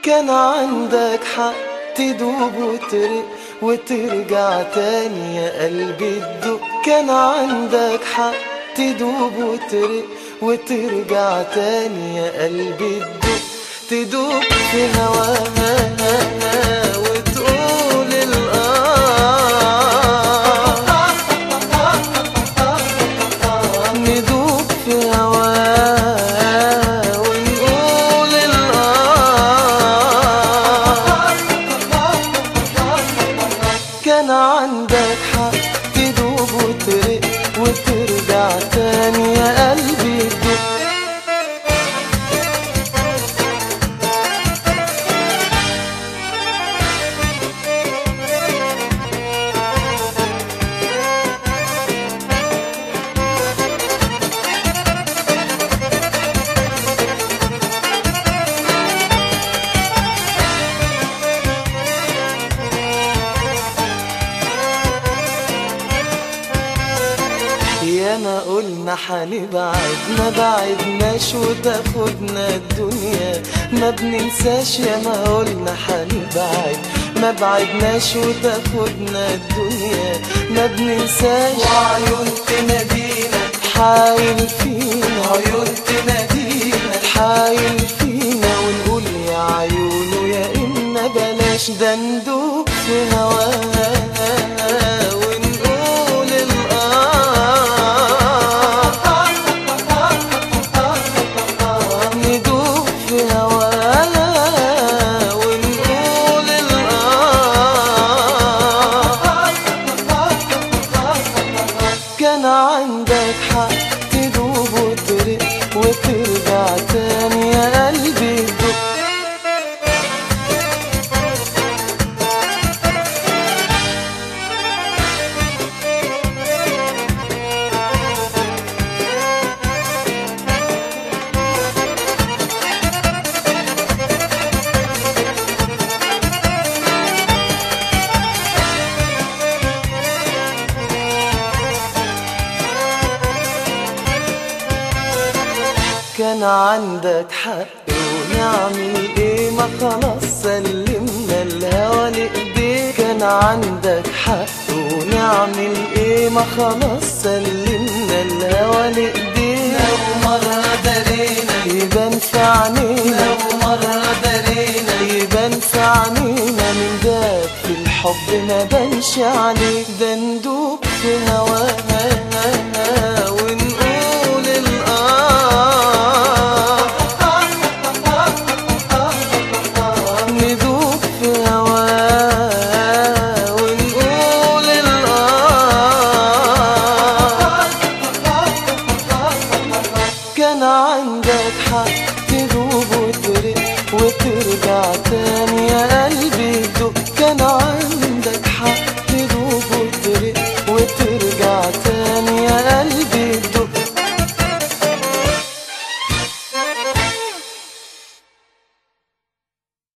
كان عندك حق تدوب وترق وترجع تاني يا قلبي تدق. كان عندك حق تدوب وترق وترجع تاني يا قلبي تدق. تدوب في هواها وتقول ندوب في هواها ونقول كان عندك حق تدوب وترق وترجع تاني يا قلبي تدق. ياما قلنا حنبعد ما بعدناش وتاخدنا الدنيا ما بننساش. ياما قلنا حنبعد ما بعدناش وتاخدنا الدنيا ما بننساش. وعيون تنادينا حايل فينا عيون تنادينا حايل فينا ونقول يا عيونه يا إما بلاش ده ندوب في هواها ونقول ندوب في هواها ونقول كان عندك حق تدوب وترق وترجع تاني يا قلبي تدق. كان عندك حق ونعمل ايه ما خلاص سلمنا الهوى لإيديك. كان عندك حق ونعمل ايه ما خلاص سلمنا الهوى لإيديك. لو مرة درينا يبان في عينينا لو مرة درينا يبان في عينينا من داب في الحب ما بانش عليك. ده ندوب في هواها ونقول ندوب في هواها ونقول كان عندك حق تدوب وترق وترجع تاني يا قلبي تدق. كان عندك حق تدوب وترق وترجع تاني